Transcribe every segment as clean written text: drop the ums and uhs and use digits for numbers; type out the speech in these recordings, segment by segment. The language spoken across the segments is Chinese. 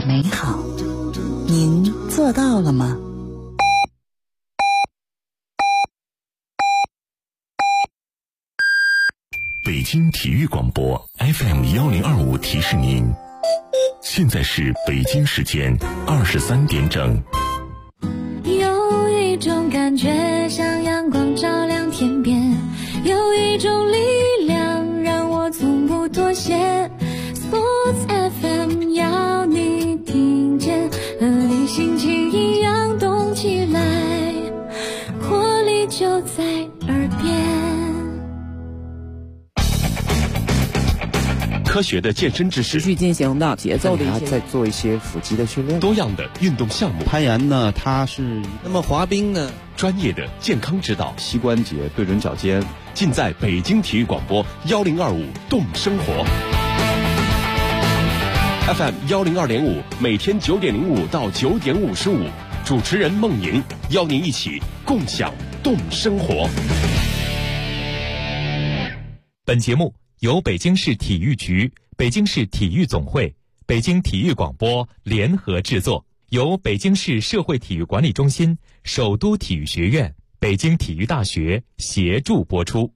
美好，您做到了吗？ 北京体育广播 FM1025 提示您，现在是北京时间23点整。 有一种感觉像阳光照亮天边，有一种力量让我从不妥协。Sports FM 要你听见，和你心情一样动起来，活力就在耳边。 科学的健身知识， 持续进行的节奏的一些， 再做一些腹肌的训练， 多样的运动项目。 攀岩呢，它是那么滑冰呢， 专业的健康指导， 膝关节对准脚尖， 尽在北京体育广播1025动生活 FM102.5，每天9点05到9点55，主持人孟莹邀您一起共享动生活。 本节目由北京市体育局、北京市体育总会、北京体育广播联合制作，由北京市社会体育管理中心、首都体育学院、北京体育大学协助播出。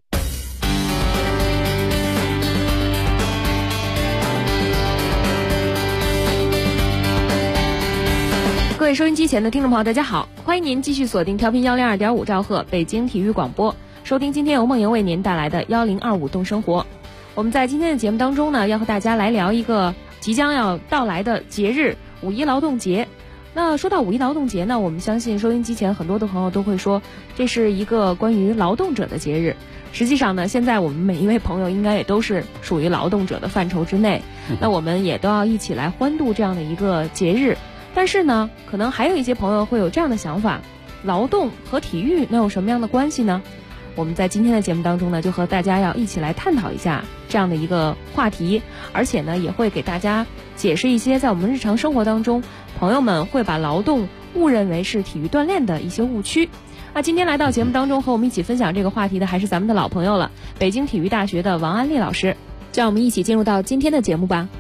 各位收音机前的听众朋友，大家好，欢迎您继续锁定调频102.5兆赫北京体育广播，收听今天由梦莹为您带来的1025动生活。我们在今天的节目当中呢，要和大家来聊一个即将要到来的节日——五一劳动节。那说到五一劳动节呢，我们相信收音机前很多的朋友都会说，这是一个关于劳动者的节日。实际上呢，现在我们每一位朋友应该也都是属于劳动者的范畴之内，那我们也都要一起来欢度这样的一个节日。但是呢，可能还有一些朋友会有这样的想法，劳动和体育能有什么样的关系呢？我们在今天的节目当中呢，就和大家要一起来探讨一下这样的一个话题，而且呢，也会给大家解释一些在我们日常生活当中，朋友们会把劳动误认为是体育锻炼的一些误区。那今天来到节目当中和我们一起分享这个话题的，还是咱们的老朋友了，北京体育大学的王安丽老师。就让我们一起进入到今天的节目吧。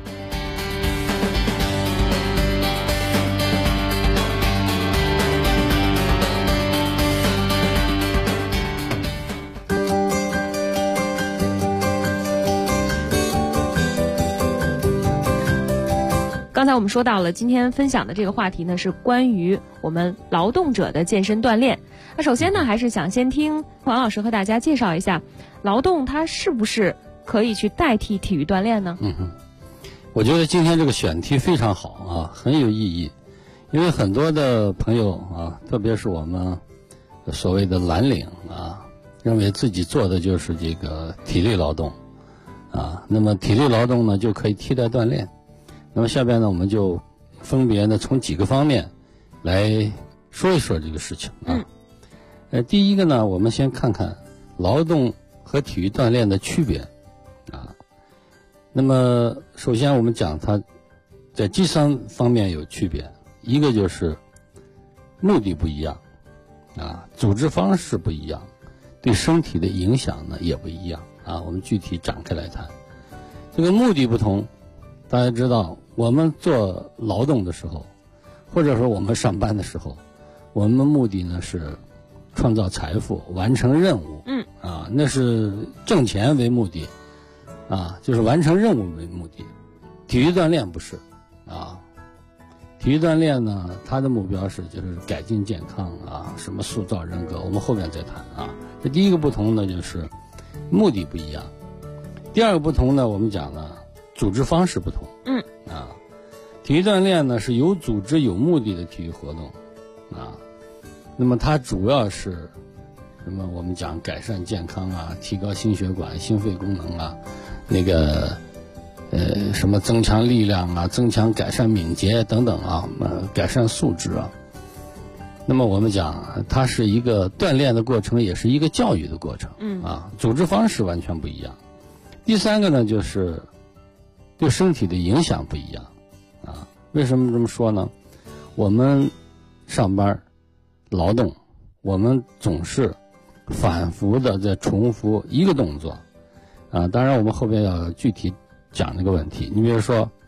刚才我们说到了，今天分享的这个话题呢，是关于我们劳动者的健身锻炼。那首先呢，还是想先听王老师和大家介绍一下，劳动它是不是可以去代替体育锻炼呢？ 我觉得今天这个选题非常好啊，很有意义。因为很多的朋友啊，特别是我们所谓的蓝领啊，认为自己做的就是这个体力劳动啊，那么体力劳动呢就可以替代锻炼。那么下边呢，我们就分别呢从几个方面来说一说这个事情啊。第一个呢，我们先看看劳动和体育锻炼的区别啊。那么首先我们讲它在第三方面有区别，一个就是目的不一样啊，组织方式不一样，对身体的影响呢也不一样啊。我们具体展开来谈，这个目的不同。大家知道，我们做劳动的时候，或者说我们上班的时候，我们的目的呢是创造财富、完成任务。那是挣钱为目的，啊，就是完成任务为目的。体育锻炼不是，啊，体育锻炼呢，它的目标是就是改进健康啊，什么塑造人格，我们后面再谈啊。这第一个不同呢，就是目的不一样。第二个不同呢，我们讲呢。组织方式不同，体育锻炼呢是有组织有目的的体育活动，啊，那么它主要是什么？我们讲改善健康啊，提高心血管、心肺功能啊，那个什么增强力量啊，增强改善敏捷等等啊，改善素质啊。那么我们讲它是一个锻炼的过程，也是一个教育的过程，组织方式完全不一样。第三个呢，就是对身体的影响不一样啊。为什么这么说呢？我们上班劳动，我们总是反复的在重复一个动作啊。当然我们后边要具体讲这个问题。你比如说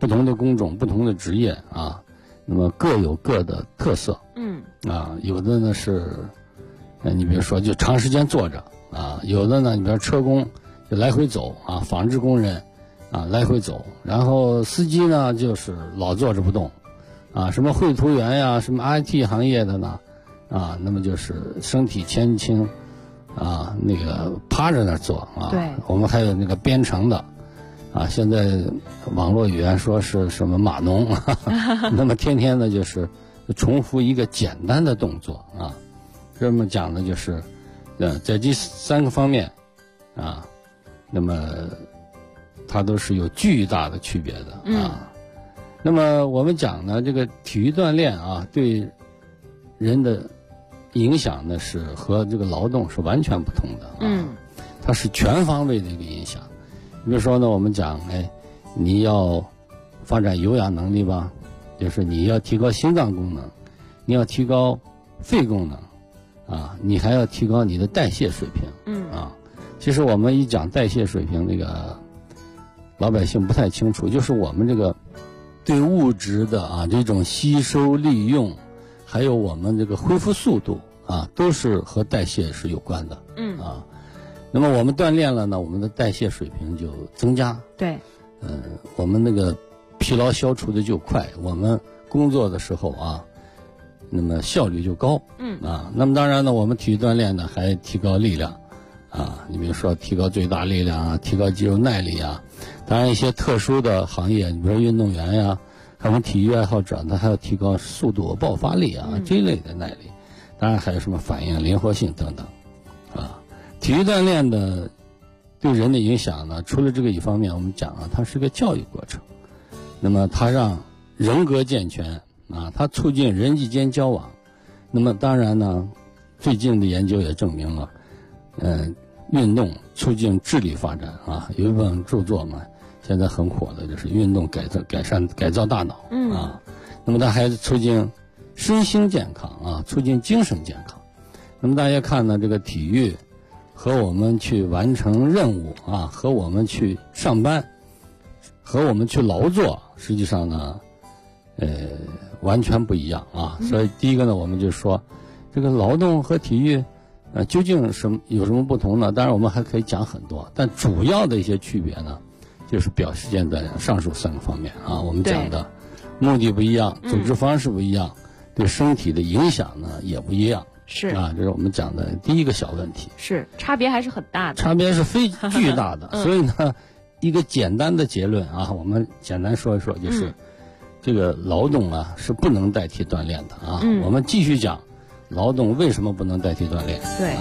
不同的工种、不同的职业啊，那么各有各的特色。有的呢是，你比如说就长时间坐着啊，有的呢，你比如车工就来回走啊，纺织工人啊来回走，然后司机呢就是老坐着不动啊，什么绘图员呀，什么 IT 行业的呢啊，那么就是身体前倾啊，那个趴着那做啊。 对， 我们还有那个编程的啊，现在网络语言说是什么码农那么天天的就是重复一个简单的动作啊。这么讲呢，就是在这3个方面啊，那么它都是有巨大的区别的啊。那么我们讲呢，这个体育锻炼啊，对人的影响呢是和这个劳动是完全不同的啊。它是全方位的一个影响。比如说呢，我们讲，你要发展有氧能力吧，就是你要提高心脏功能，你要提高肺功能啊，你还要提高你的代谢水平。其实我们一讲代谢水平，那个老百姓不太清楚，就是我们这个对物质的这种吸收利用，还有我们这个恢复速度啊，都是和代谢是有关的。那么我们锻炼了呢，我们的代谢水平就增加。 对， 我们那个疲劳消除的就快，我们工作的时候啊，那么效率就高。那么当然呢，我们体育锻炼呢还提高力量啊，你比如说提高最大力量啊，提高肌肉耐力啊。当然一些特殊的行业，你比如说运动员呀，还有体育爱好者，他还要提高速度、爆发力啊这一类的耐力。当然还有什么反应灵活性等等啊。体育锻炼的对人的影响呢，除了这个一方面，我们讲啊，它是个教育过程。那么它让人格健全啊，它促进人际间交往。那么当然呢，最近的研究也证明了，运动促进智力发展啊。有一本著作嘛，现在很火的，就是运动改造大脑啊。那么它还促进身心健康啊，促进精神健康。那么大家看呢，这个体育和我们去完成任务啊，和我们去上班，和我们去劳作，实际上呢，完全不一样啊。所以第一个呢，我们就说，这个劳动和体育，究竟有什么不同呢？当然我们还可以讲很多，但主要的一些区别呢，就是表现在上述3个方面啊。我们讲的目的不一样，组织方式不一样，对身体的影响呢也不一样。 是啊，这是我们讲的第一个小问题。 是，差别还是很大的。 差别是巨大的。所以呢，一个简单的结论啊，我们简单说一说，就是这个劳动啊是不能代替锻炼的啊。我们继续讲劳动为什么不能代替锻炼。 对。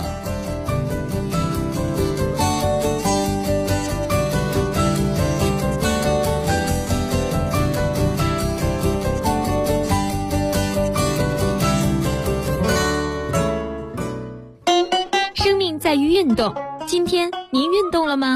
在于运动。今天您运动了吗？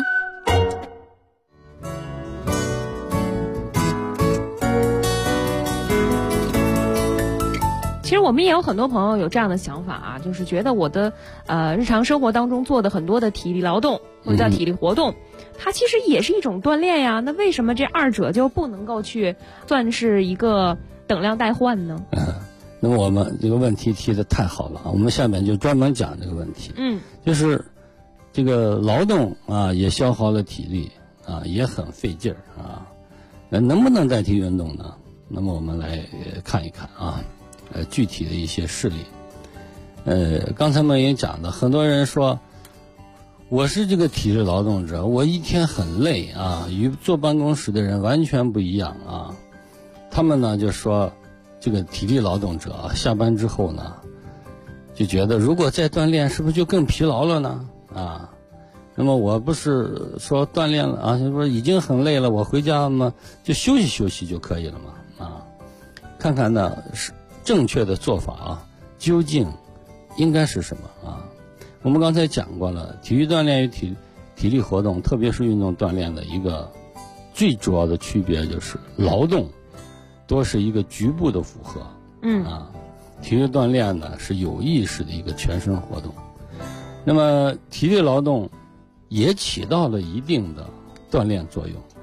其实我们也有很多朋友有这样的想法啊，就是觉得我的日常生活当中做的很多的体力劳动或者叫体力活动，它其实也是一种锻炼呀。那为什么这2者就不能够去算是一个等量代换呢？ 那么我们这个问题提得太好了啊！我们下面就专门讲这个问题。就是这个劳动啊，也消耗了体力啊，也很费劲儿啊。能不能代替运动呢？那么我们来看一看啊，具体的一些事例。刚才梦莹讲的，很多人说我是这个体力劳动者，我一天很累啊，与坐办公室的人完全不一样啊。他们呢就说，这个体力劳动者下班之后呢，就觉得如果再锻炼，是不是就更疲劳了呢？啊，那么我不是说锻炼了啊，就说已经很累了，我回家嘛就休息休息就可以了嘛啊。看看呢是正确的做法啊，究竟应该是什么啊？我们刚才讲过了，体育锻炼与体力活动，特别是运动锻炼的一个最主要的区别就是劳动多是一个局部的负荷，体育锻炼呢是有意识的一个全身活动。那么体力劳动也起到了一定的锻炼作用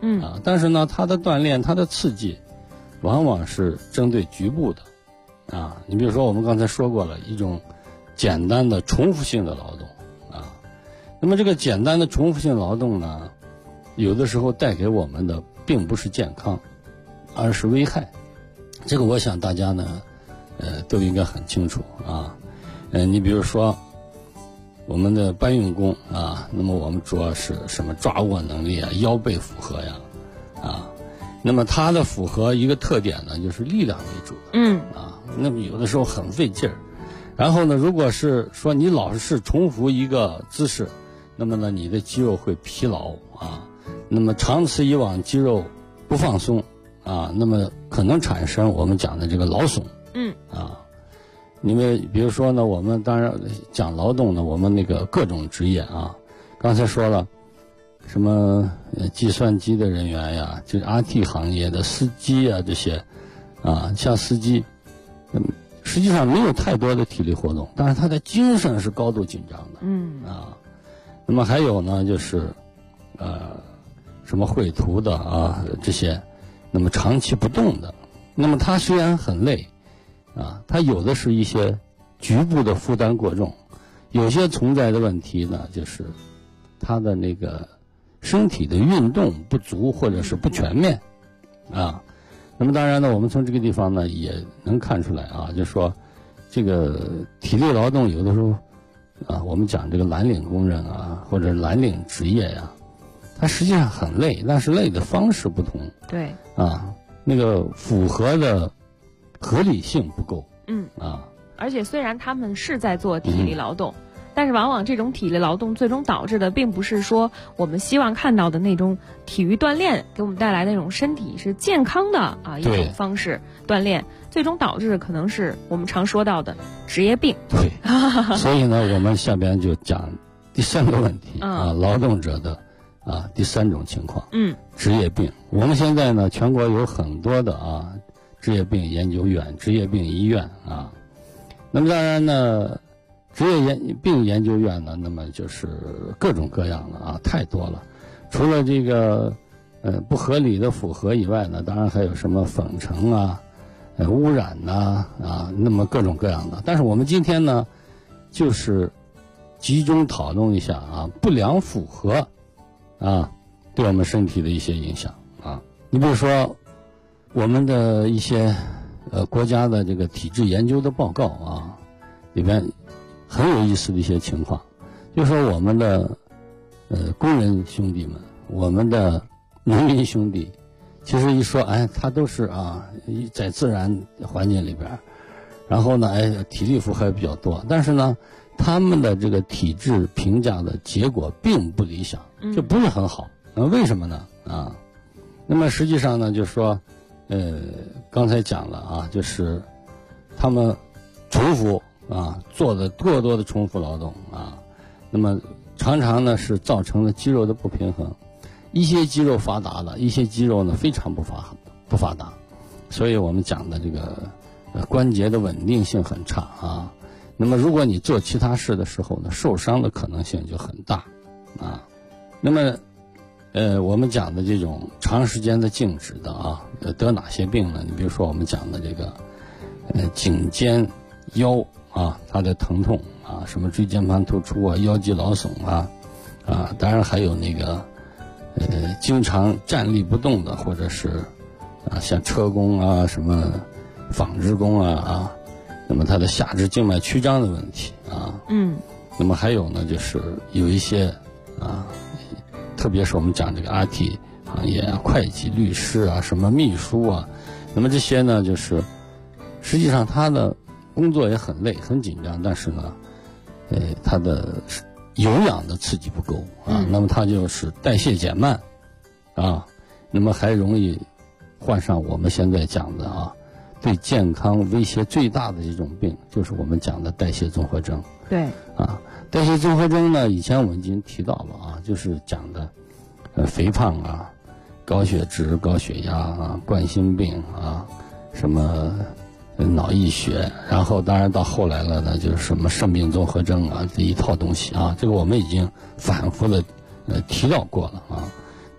但是呢，它的锻炼、它的刺激，往往是针对局部的，你比如说我们刚才说过了，一种简单的重复性的劳动，那么这个简单的重复性劳动呢，有的时候带给我们的并不是健康，而是危害。这个我想大家呢，都应该很清楚啊。你比如说我们的搬运工那么我们主要是什么抓握能力腰背负荷呀，那么它的负荷一个特点呢，就是力量为主的，那么有的时候很费劲儿。然后呢，如果是说你老是重复一个姿势，那么呢，你的肌肉会疲劳那么长此以往，肌肉不放松那么可能产生我们讲的这个劳损。因为比如说呢，我们当然讲劳动呢，我们那个各种职业刚才说了，什么计算机的人员呀，就是 IT 行业的司机这些像司机，实际上没有太多的体力活动，但是他的精神是高度紧张的。那么还有呢，就是什么绘图的这些，那么长期不动的，那么他虽然很累他有的是一些局部的负担过重，有些存在的问题呢，就是他的那个身体的运动不足或者是不全面那么当然呢，我们从这个地方呢也能看出来就是说这个体力劳动有的时候我们讲这个蓝领工人或者蓝领职业呀，它实际上很累，但是累的方式不同。 对那个符合的合理性不够。 而且虽然他们是在做体力劳动，但是往往这种体力劳动最终导致的并不是说我们希望看到的那种体育锻炼给我们带来的那种身体是健康的一种方式锻炼，最终导致的可能是我们常说到的职业病。 对所以呢，我们下边就讲第三个问题劳动者的第三种情况职业病。我们现在呢，全国有很多的职业病研究院、职业病医院那么当然呢，职业病研究院呢，那么就是各种各样的太多了。除了这个不合理的负荷以外呢，当然还有什么粉尘污染那么各种各样的。但是我们今天呢，就是集中讨论一下不良负荷对我们身体的一些影响你比如说我们的一些国家的这个体质研究的报告里边很有意思的一些情况，就说我们的工人兄弟们，我们的农民兄弟，其实一说他都是在自然环境里边，然后呢体力负荷比较多，但是呢他们的这个体质评价的结果并不理想，就不是很好。为什么呢那么实际上呢，就是说刚才讲了就是他们重复做的过多的重复劳动那么常常呢是造成了肌肉的不平衡，一些肌肉发达了，一些肌肉呢非常不发达，所以我们讲的这个关节的稳定性很差那么如果你做其他事的时候呢，受伤的可能性就很大那么我们讲的这种长时间的静止的得哪些病呢？你比如说我们讲的这个颈肩腰它的疼痛什么椎间盘突出腰肌劳损当然还有那个经常站立不动的，或者是像车工什么纺织工那么它的下肢静脉曲张的问题那么还有呢，就是有一些特别是我们讲这个 IT 行业会计、律师什么秘书那么这些呢，就是实际上他的工作也很累很紧张，但是呢他的有氧的刺激不够那么他就是代谢减慢那么还容易患上我们现在讲的对健康威胁最大的这种病，就是我们讲的代谢综合征。 对代谢综合征呢，以前我们已经提到了就是讲的肥胖高血脂、高血压冠心病什么脑溢血，然后当然到后来了呢，就是什么肾病综合征这一套东西这个我们已经反复的提到过了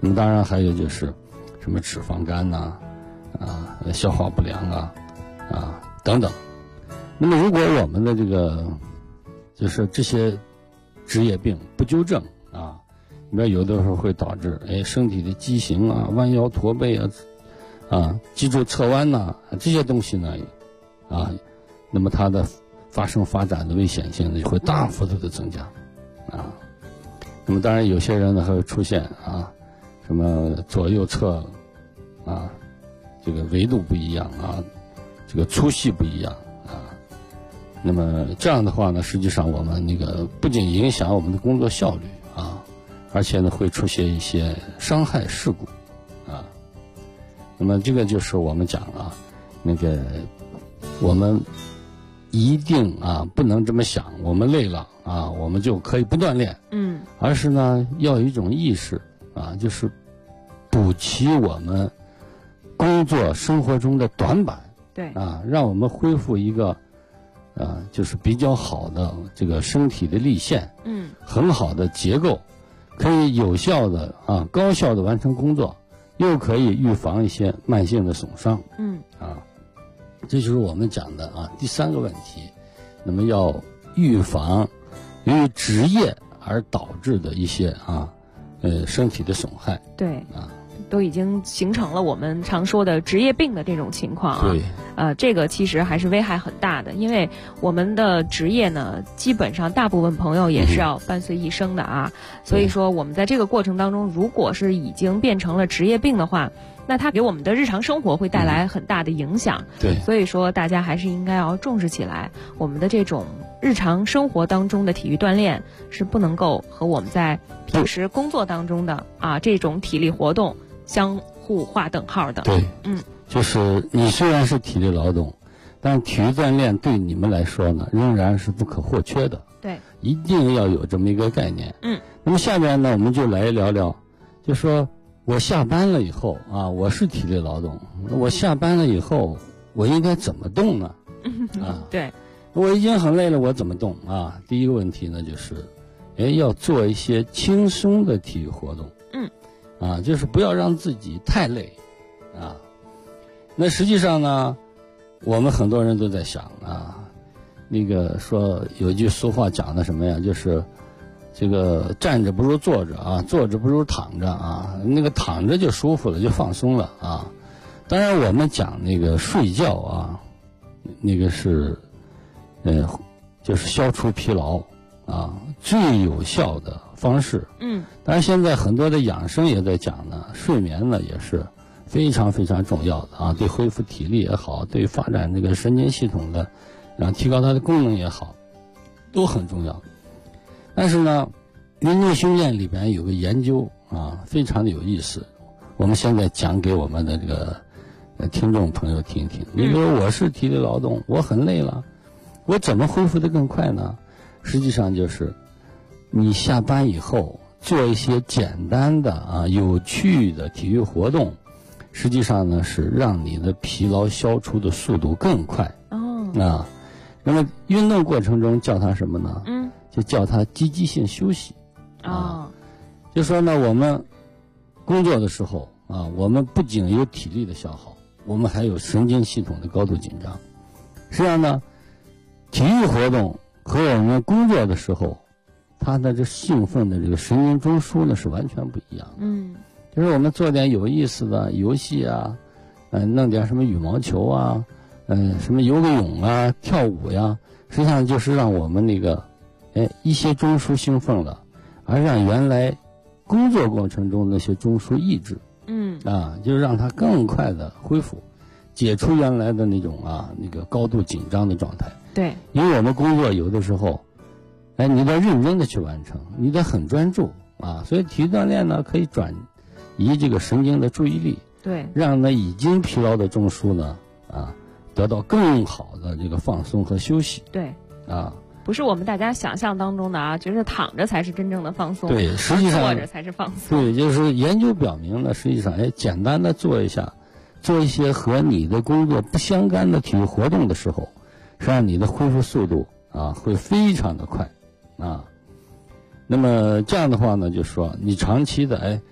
那么当然还有就是什么脂肪肝呐、消化不良等等。那么如果我们的这个就是这些职业病不纠正里面有的时候会导致身体的畸形弯腰驼背脊柱侧弯这些东西呢那么它的发展的危险性就会大幅度的增加那么当然有些人呢还会出现什么左右侧这个维度不一样这个粗细不一样那么这样的话呢，实际上我们那个不仅影响我们的工作效率而且呢会出现一些伤害事故那么这个就是我们讲那个我们一定不能这么想，我们累了我们就可以不锻炼，而是呢要有一种意识就是补齐我们工作生活中的短板， 对让我们恢复一个就是比较好的这个身体的力线，很好的结构，可以有效的高效的完成工作，又可以预防一些慢性的损伤，这就是我们讲的第三个问题。那么要预防由于职业而导致的一些身体的损害， 对都已经形成了我们常说的职业病的这种情况对这个其实还是危害很大的，因为我们的职业呢，基本上大部分朋友也是要伴随一生的所以说我们在这个过程当中，如果是已经变成了职业病的话，那它给我们的日常生活会带来很大的影响， 对， 所以说大家还是应该要重视起来，我们的这种日常生活当中的体育锻炼是不能够和我们在平时工作当中的这种体力活动相互划等号的。 对，就是你虽然是体力劳动，但体育锻炼对你们来说呢，仍然是不可或缺的。 对， 一定要有这么一个概念。那么下面呢，我们就来聊聊，就说我下班了以后我是体力劳动，我下班了以后我应该怎么动呢？ 对， 我已经很累了，我怎么动第一个问题呢，就是要做一些轻松的体育活动。就是不要让自己太累那实际上呢，我们很多人都在想那个说有一句俗话讲的什么呀，就是这个站着不如坐着坐着不如躺着那个躺着就舒服了，就放松了当然我们讲那个睡觉那个是就是消除疲劳最有效的方式。当然现在很多的养生也在讲呢，睡眠呢也是非常非常重要的对恢复体力也好，对发展这个神经系统的提高它的功能也好，都很重要。但是呢，运动训练里边有个研究非常的有意思，我们现在讲给我们的这个听众朋友听一听。你比如我是体力劳动，我很累了，我怎么恢复得更快呢？实际上就是你下班以后做一些简单的有趣的体育活动，实际上呢是让你的疲劳消除的速度更快。那么运动过程中叫它什么呢？就叫它积极性休息。就说呢，我们工作的时候我们不仅有体力的消耗，我们还有神经系统的高度紧张。实际上呢，体育活动和我们工作的时候，它的这兴奋的这个神经中枢呢是完全不一样的。就是我们做点有意思的游戏弄点什么羽毛球什么游个泳跳舞呀，实际上就是让我们那个一些中枢兴奋了，而让原来工作过程中那些中枢抑制。就是让它更快的恢复，解除原来的那种那个高度紧张的状态。 对， 因为我们工作有的时候你得认真的去完成，你得很专注所以体育锻炼呢可以转移这个神经的注意力， 对， 让呢已经疲劳的中枢呢得到更好的这个放松和休息。 对不是我们大家想象当中的觉得躺着才是真正的放松， 对，实际上坐着才是放松。 对，就是研究表明呢，实际上简单的做一些和你的工作不相干的体育活动的时候，实际上你的恢复速度会非常的快那么这样的话呢，就说你长期的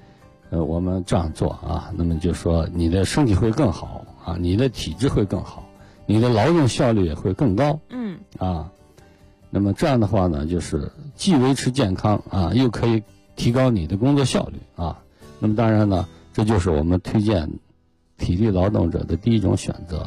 我们这样做啊，那么就说你的身体会更好啊，你的体质会更好，你的劳动效率也会更高。那么这样的话呢，就是既维持健康啊，又可以提高你的工作效率啊。那么当然呢，这就是我们推荐体力劳动者的第一种选择。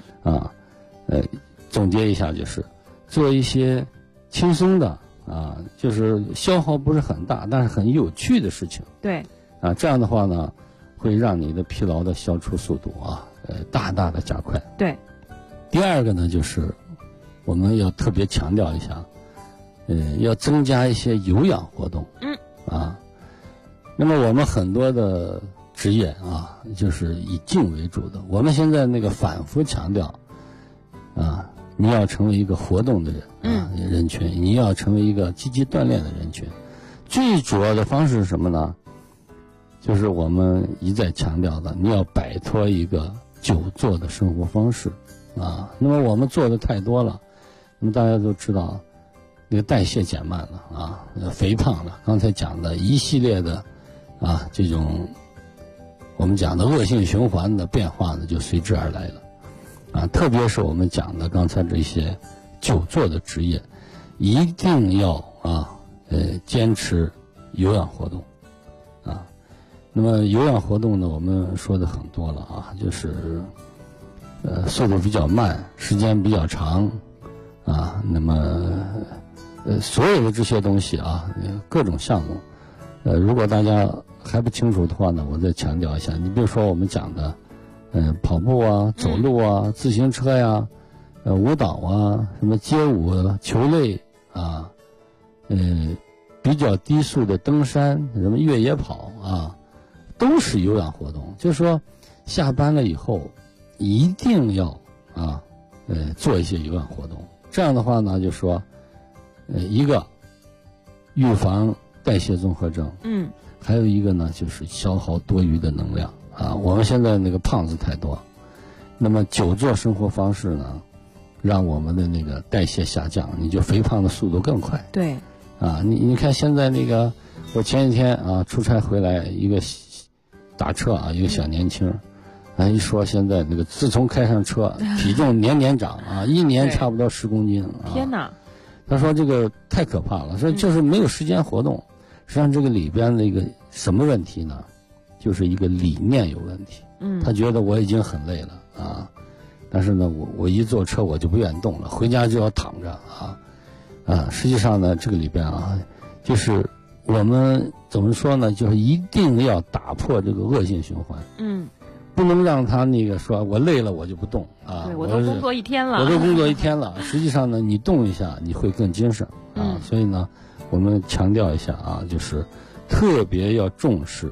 总结一下就是做一些轻松的啊，就是消耗不是很大，但是很有趣的事情。 对。 这样的话呢，会让你的疲劳的消除速度啊，大大的加快。 对。 第二个呢，就是我们要特别强调一下，要增加一些有氧活动。那么我们很多的职业啊，就是以静为主的。我们现在那个反复强调，你要成为一个活动的人人群，你要成为一个积极锻炼的人群。最主要的方式是什么呢？就是我们一再强调的，你要摆脱一个久坐的生活方式啊。那么我们做的太多了，那么大家都知道，那个代谢减慢了啊，肥胖了。刚才讲的一系列的这种我们讲的恶性循环的变化呢，就随之而来了特别是我们讲的刚才这些久坐的职业，一定要坚持有氧活动那么有氧活动呢，我们说的很多了就是速度比较慢，时间比较长那么所有的这些东西各种项目如果大家还不清楚的话呢，我再强调一下。你比如说我们讲的跑步走路自行车呀舞蹈什么街舞球类比较低速的登山什么越野跑都是有氧活动。就是说下班了以后一定要做一些有氧活动。这样的话呢，就说一个预防代谢综合症还有一个呢就是消耗多余的能量我们现在那个胖子太多，那么久坐生活方式呢让我们的那个代谢下降，你就肥胖的速度更快。 对你看现在那个我前几天出差回来，一个打车一个小年轻一说现在那个自从开上车体重年年涨一年差不多10公斤天哪！ 他说这个太可怕了，说就是没有时间活动。实际上这个里边的一个什么问题呢？就是一个理念有问题。他觉得我已经很累了但是呢我一坐车我就不愿意动了，回家就要躺着实际上呢这个里边就是我们怎么说呢，就是一定要打破这个恶性循环。不能让他那个说我累了我就不动对，我都工作一天了， 实际上呢你动一下你会更精神所以呢我们强调一下就是特别要重视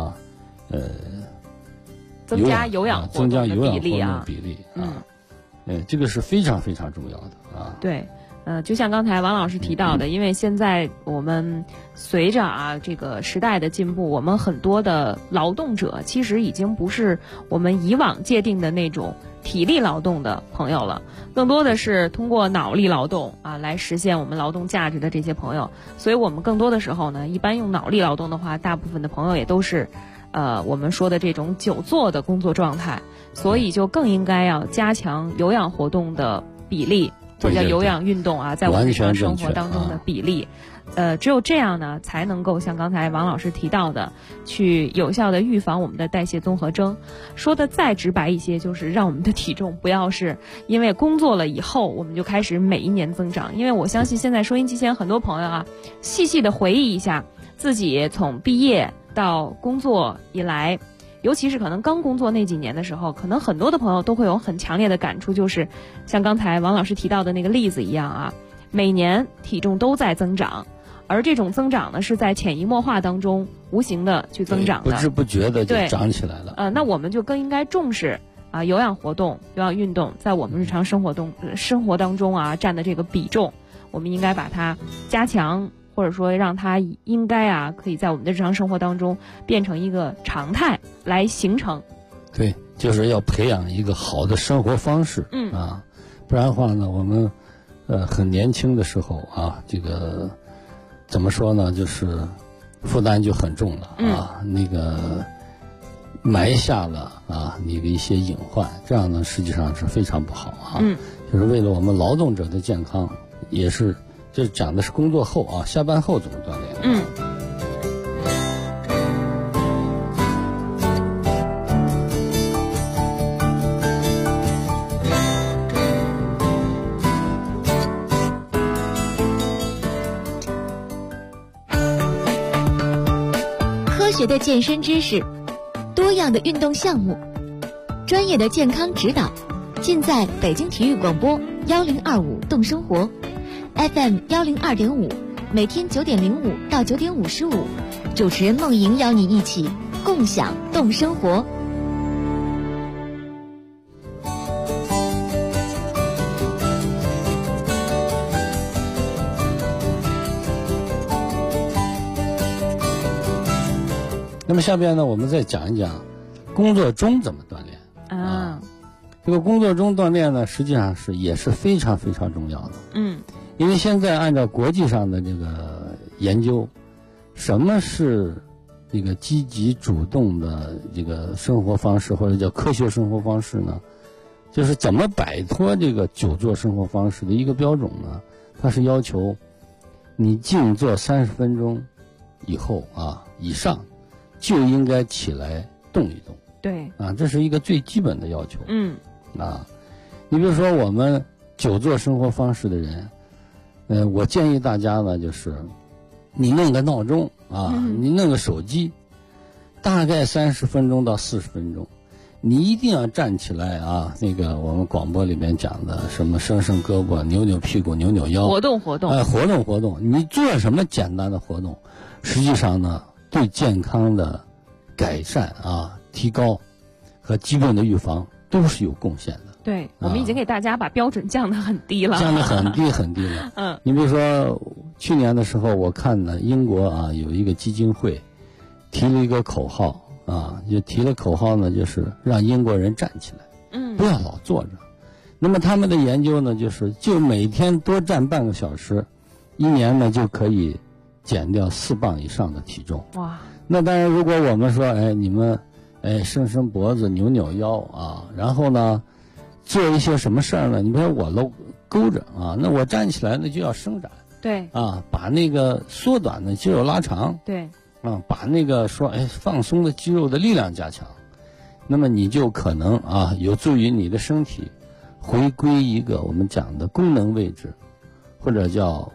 增加有氧活动的比例这个是非常非常重要的对就像刚才王老师提到的，因为现在我们随着这个时代的进步，我们很多的劳动者其实已经不是我们以往界定的那种体力劳动的朋友了，更多的是通过脑力劳动来实现我们劳动价值的这些朋友。所以我们更多的时候呢，一般用脑力劳动的话，大部分的朋友也都是我们说的这种久坐的工作状态，所以就更应该要加强有氧活动的比例，或者叫有氧运动在我们日常生活当中的比例。只有这样呢，才能够像刚才王老师提到的，去有效的预防我们的代谢综合征。说的再直白一些，就是让我们的体重不要是因为工作了以后我们就开始每一年增长。因为我相信现在收音机前很多朋友细细的回忆一下自己从毕业到工作以来，尤其是可能刚工作那几年的时候，可能很多的朋友都会有很强烈的感触，就是像刚才王老师提到的那个例子一样每年体重都在增长，而这种增长呢是在潜移默化当中无形的去增长的， 不知不觉的就长起来了。 那我们就更应该重视有氧活动、有氧运动在我们日常生活当中占的这个比重，我们应该把它加强，或者说让它应该可以在我们的日常生活当中变成一个常态来形成。 对，就是要培养一个好的生活方式不然的话呢，我们很年轻的时候这个怎么说呢，就是负担就很重了啊，那个埋下了啊那个一些隐患，这样呢实际上是非常不好啊。就是为了我们劳动者的健康，也是这讲的是工作后啊，下班后怎么锻炼。 科学的健身知识，多样的运动项目，专业的健康指导，尽在北京体育广播1025动生活 FM 102.5，每天9点05到9点55，主持人梦莹邀你一起共享动生活。 那么下边呢，我们再讲一讲工作中怎么锻炼啊。这个工作中锻炼呢，实际上也是非常非常重要的。因为现在按照国际上的这个研究，什么是这个积极主动的这个生活方式，或者叫科学生活方式呢？就是怎么摆脱这个久坐生活方式的一个标准呢？它是要求你静坐30分钟以后以上，就应该起来动一动。 对这是一个最基本的要求。你比如说我们久坐生活方式的人，我建议大家呢，就是你弄个闹钟你弄个手机，大概30分钟到40分钟，你一定要站起来那个我们广播里面讲的什么伸伸胳膊、扭扭屁股、扭扭腰， 活动活动， 活动。你做什么简单的活动，实际上呢，对健康的改善提高和疾病的预防都是有贡献的。 对，我们已经给大家把标准降得很低了， 降得很低很低了。你比如说去年的时候，我看呢英国有一个基金会提了一个口号就提了口号呢，就是让英国人站起来，不要老坐着。那么他们的研究呢，就每天多站半个小时，1年呢就可以减掉4磅以上的体重。 哇！ 那当然，如果我们说你们伸伸脖子、扭扭腰然后呢做一些什么事儿呢？你比如说我都勾着那我站起来呢就要伸展， 对把那个缩短的肌肉拉长， 对把那个放松的肌肉的力量加强，那么你就可能有助于你的身体回归一个我们讲的功能位置，或者叫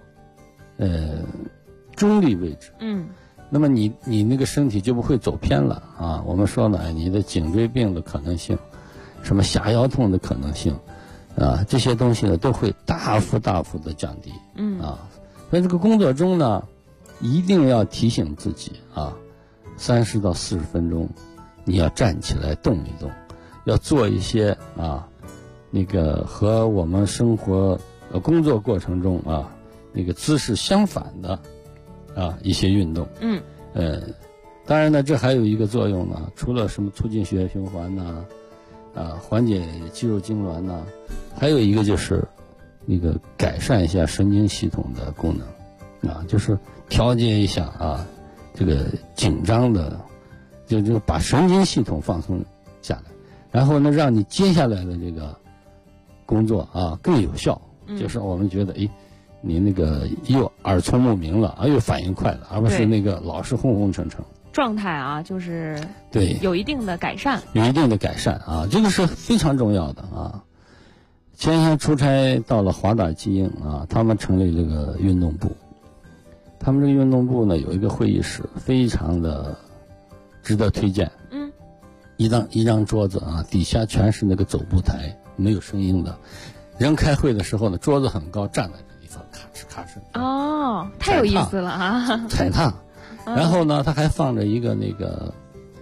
中立位置。那么你那个身体就不会走偏了我们说呢，你的颈椎病的可能性，什么下腰痛的可能性这些东西呢都会大幅的降低。所以这个工作中呢，一定要提醒自己30到40分钟你要站起来动一动，要做一些那个和我们生活工作过程中那个姿势相反的一些运动。当然呢，这还有一个作用呢，除了什么促进血液循环缓解肌肉痉挛还有一个就是那个改善一下神经系统的功能就是调节一下这个紧张的，就把神经系统放松下来，然后呢让你接下来的这个工作更有效。就是我们觉得你那个又耳聪目明了又反应快了，而不是那个老是昏昏沉沉。 状态就是对有一定的改善， 这个是非常重要的前一天出差到了华大基因他们成立这个运动部，他们这个运动部呢有一个会议室，非常的值得推荐。一张桌子底下全是那个走步台，没有声音的。人开会的时候呢，桌子很高，站在这地方咔哧咔哧。 太有意思了踩踏。然后呢，他还放着一个那个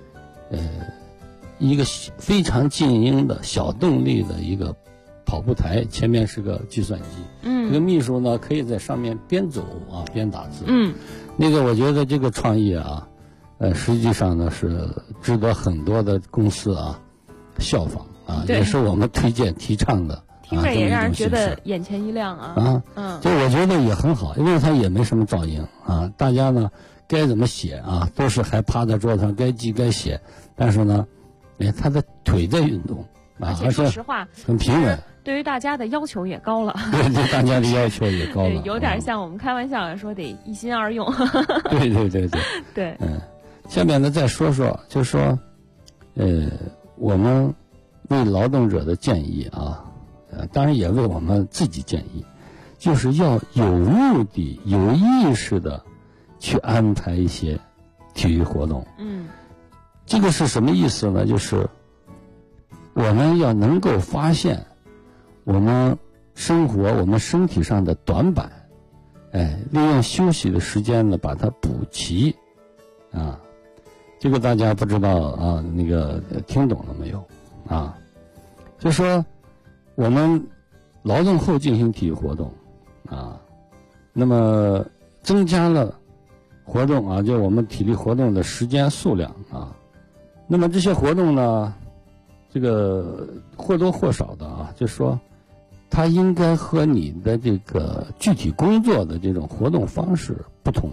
一个非常静音的小动力的一个跑步台，前面是个计算机。这个秘书呢可以在上面边走边打字。那个我觉得这个创意实际上呢是值得很多的公司效仿也是我们推荐提倡的。 听着也让人觉得眼前一亮就我觉得也很好，因为它也没什么噪音大家呢该怎么写啊，都是还趴在桌子上该记该写，但是呢，他的腿在运动啊， 而且说实话很平稳。 对于大家的要求也高了， 对大家的要求也高了， 有点像我们开玩笑说得一心二用。对， 下面呢再说说，就是说，我们为劳动者的建议啊，当然也为我们自己建议，就是要有目的、有意识的去安排一些体育活动。这个是什么意思呢？就是我们要能够发现我们生活、我们身体上的短板，利用休息的时间呢，把它补齐，啊，这个大家不知道啊，那个听懂了没有？啊，就说我们劳动后进行体育活动，啊，那么增加了活动啊，就我们体力活动的时间数量啊，那么这些活动呢，这个或多或少的啊，就是说，它应该和你的这个具体工作的这种活动方式不同。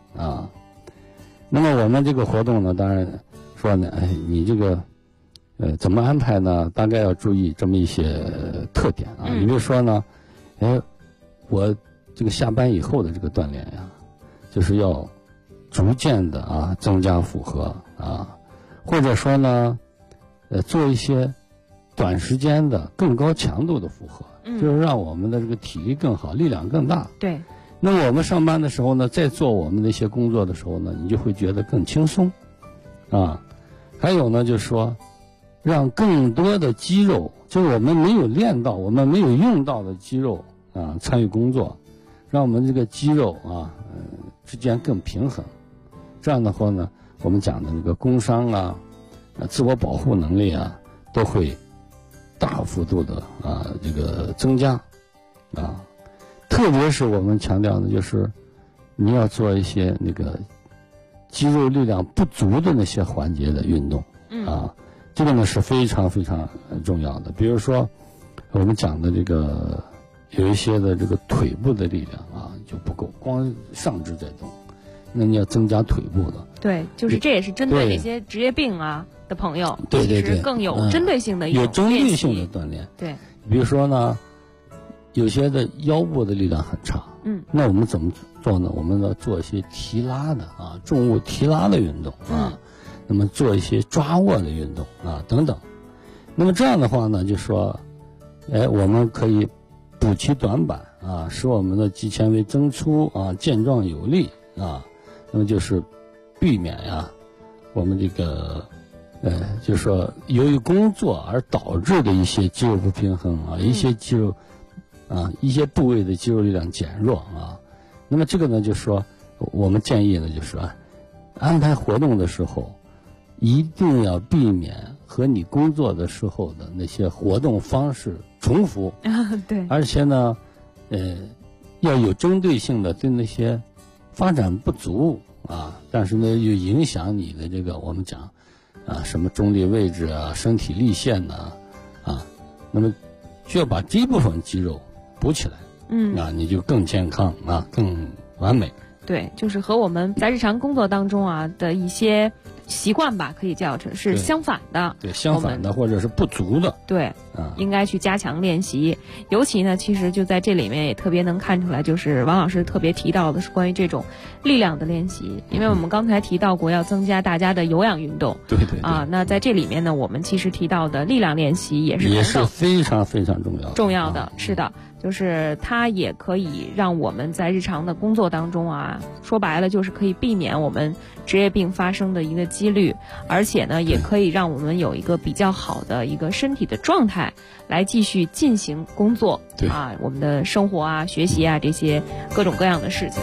那么我们这个活动呢，当然说呢，你这个怎么安排呢？大概要注意这么一些特点啊。比如说呢，我这个下班以后的这个锻炼呀，就是要逐渐的啊增加负荷啊，或者说呢，做一些短时间的更高强度的负荷，就是让我们的这个体力更好，力量更大。 对。 那么我们上班的时候呢，在做我们的一些工作的时候呢，你就会觉得更轻松，啊。还有呢，就是说，让更多的肌肉，就是我们没有练到、我们没有用到的肌肉啊，参与工作，让我们这个肌肉啊，之间更平衡。这样的话呢，我们讲的这个工伤啊、自我保护能力啊，都会大幅度的啊这个增加啊。特别是我们强调的就是你要做一些那个肌肉力量不足的那些环节的运动啊，这个呢是非常非常重要的。比如说我们讲的这个有一些的这个腿部的力量啊就不够，光上肢在动，那你要增加腿部的。 对，就是这也是针对那些职业病啊的朋友， 对， 其实更有针对性的有针对性的锻炼。 对， 比如说呢，有些的腰部的力量很差，那我们怎么做呢？我们要做一些提拉的啊，重物提拉的运动啊，那么做一些抓握的运动啊等等。那么这样的话呢，就说，我们可以补齐短板啊，使我们的肌纤维增粗啊，健壮有力啊。那么就是避免呀，我们这个就是说由于工作而导致的一些肌肉不平衡啊，一些肌肉啊，一些部位的肌肉力量减弱啊。那么这个呢，就是说我们建议呢，就是安排活动的时候，一定要避免和你工作的时候的那些活动方式重复。 对。而且呢，要有针对性的对那些发展不足啊，但是呢又影响你的这个我们讲啊什么中立位置啊、身体立线呐啊，那么需要把这部分肌肉补起来，你就更健康啊，更完美。 对，就是和我们在日常工作当中啊的一些习惯吧，可以叫成是相反的。 对，相反的或者是不足的。 对，应该去加强练习。尤其呢，其实就在这里面也特别能看出来，就是王老师特别提到的是关于这种力量的练习，因为我们刚才提到过要增加大家的有氧运动。 对对。 啊，那在这里面呢，我们其实提到的力量练习也是非常非常重要的。 重要的，是的。就是它也可以让我们在日常的工作当中啊，说白了就是可以避免我们职业病发生的一个几率，而且呢，也可以让我们有一个比较好的一个身体的状态来继续进行工作啊，我们的生活啊、学习啊这些各种各样的事情。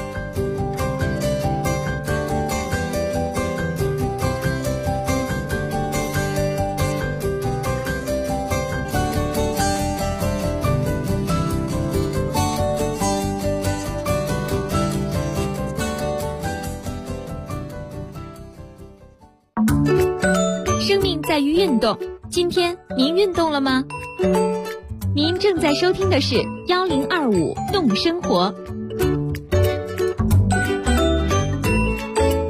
生命在于运动，今天您运动了吗？您正在收听的是1025动生活。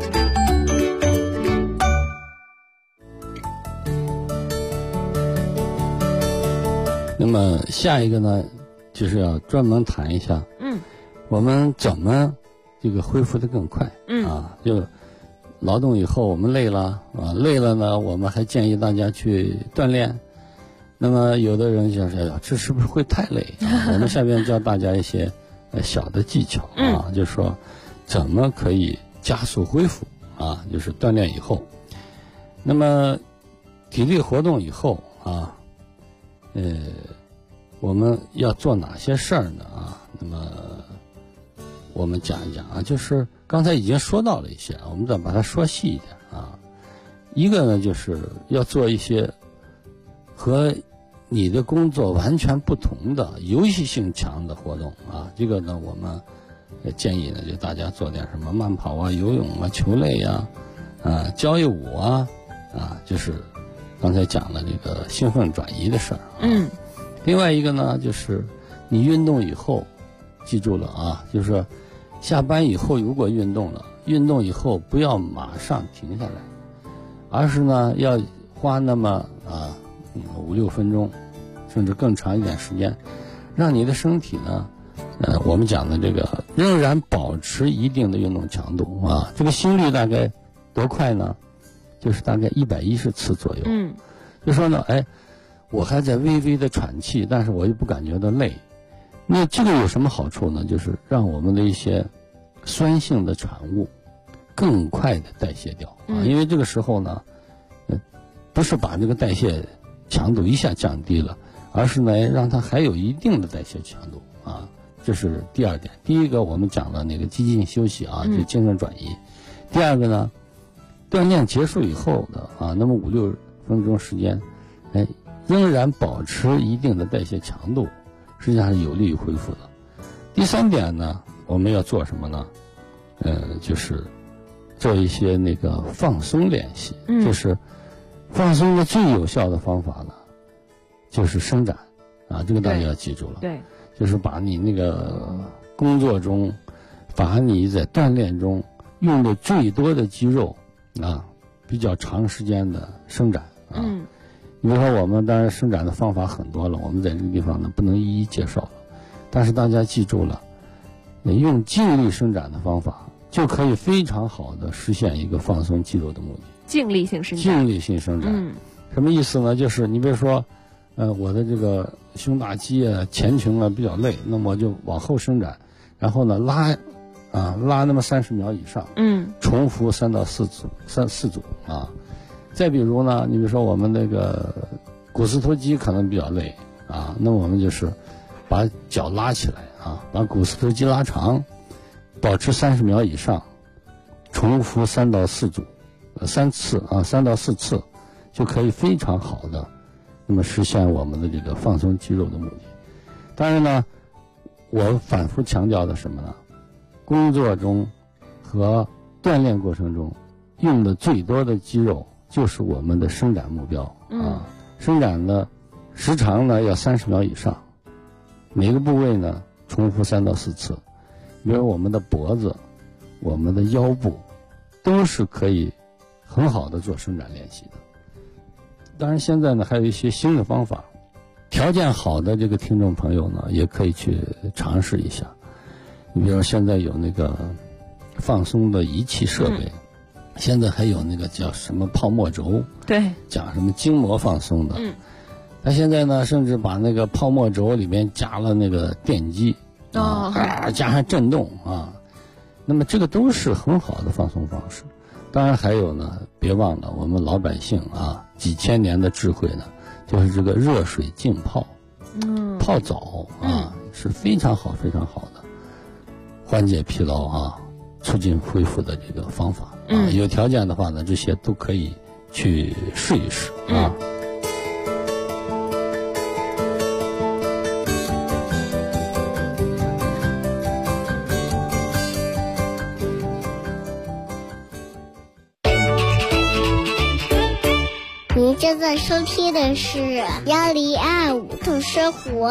那么下一个呢，就是要专门谈一下，我们怎么这个恢复得更快，就劳动以后我们累了累了呢，我们还建议大家去锻炼。那么有的人想说，这是不是会太累我们下边教大家一些小的技巧就是说怎么可以加速恢复就是锻炼以后。那么体力活动以后我们要做哪些事儿呢那么我们讲一讲就是刚才已经说到了一些，我们再把它说细一点一个呢，就是要做一些和你的工作完全不同的游戏性强的活动这个呢，我们建议呢，就大家做点什么慢跑游泳球类交谊舞就是刚才讲了这个兴奋转移的事儿另外一个呢，就是你运动以后，记住了就是下班以后如果运动了，运动以后不要马上停下来，而是呢要花那么5-6分钟，甚至更长一点时间，让你的身体呢我们讲的这个仍然保持一定的运动强度这个心率大概多快呢？就是大概110次左右就说呢我还在微微的喘气，但是我又不感觉到累。那这个有什么好处呢？就是让我们的一些酸性的产物更快的代谢掉因为这个时候呢不是把这个代谢强度一下降低了，而是呢让它还有一定的代谢强度这是第二点。第一个我们讲了那个激进休息就精神转移。第二个呢，锻炼结束以后的那么5-6分钟时间仍然保持一定的代谢强度，实际上是有利于恢复的。第三点呢，我们要做什么呢？就是做一些那个放松练习就是放松的最有效的方法呢，就是伸展这个大家要记住了。 对， 就是把你那个工作中，把你在锻炼中用的最多的肌肉比较长时间的伸展比如说我们当然伸展的方法很多了，我们在这个地方呢不能一一介绍了，但是大家记住了，用静力伸展的方法就可以非常好的实现一个放松肌肉的目的。 静力性伸展。 静力性伸展什么意思呢？就是你比如说我的这个胸大肌前庭比较累，那么我就往后伸展，然后呢拉那么30秒以上重复3到4组再比如呢，你比如说我们那个股四头肌可能比较累那我们就是把脚拉起来把股四头肌拉长，保持30秒以上，重复3到4组3到4次，就可以非常好的那么实现我们的这个放松肌肉的目的。当然呢，我反复强调的什么呢？工作中和锻炼过程中用的最多的肌肉就是我们的伸展目标伸展的时长呢要30秒以上，每个部位呢重复3到4次。比如我们的脖子、我们的腰部都是可以很好的做伸展练习的。当然现在呢还有一些新的方法，条件好的这个听众朋友呢也可以去尝试一下。你比如现在有那个放松的仪器设备现在还有那个叫什么泡沫轴， 对， 讲什么筋膜放松的他现在呢甚至把那个泡沫轴里面加了那个电击加上震动那么这个都是很好的放松方式。当然还有呢，别忘了我们老百姓几千年的智慧呢，就是这个热水浸泡泡澡是非常好非常好的缓解疲劳促进恢复的这个方法有条件的话呢，这些都可以去试一试您正在收听的是1025度生活。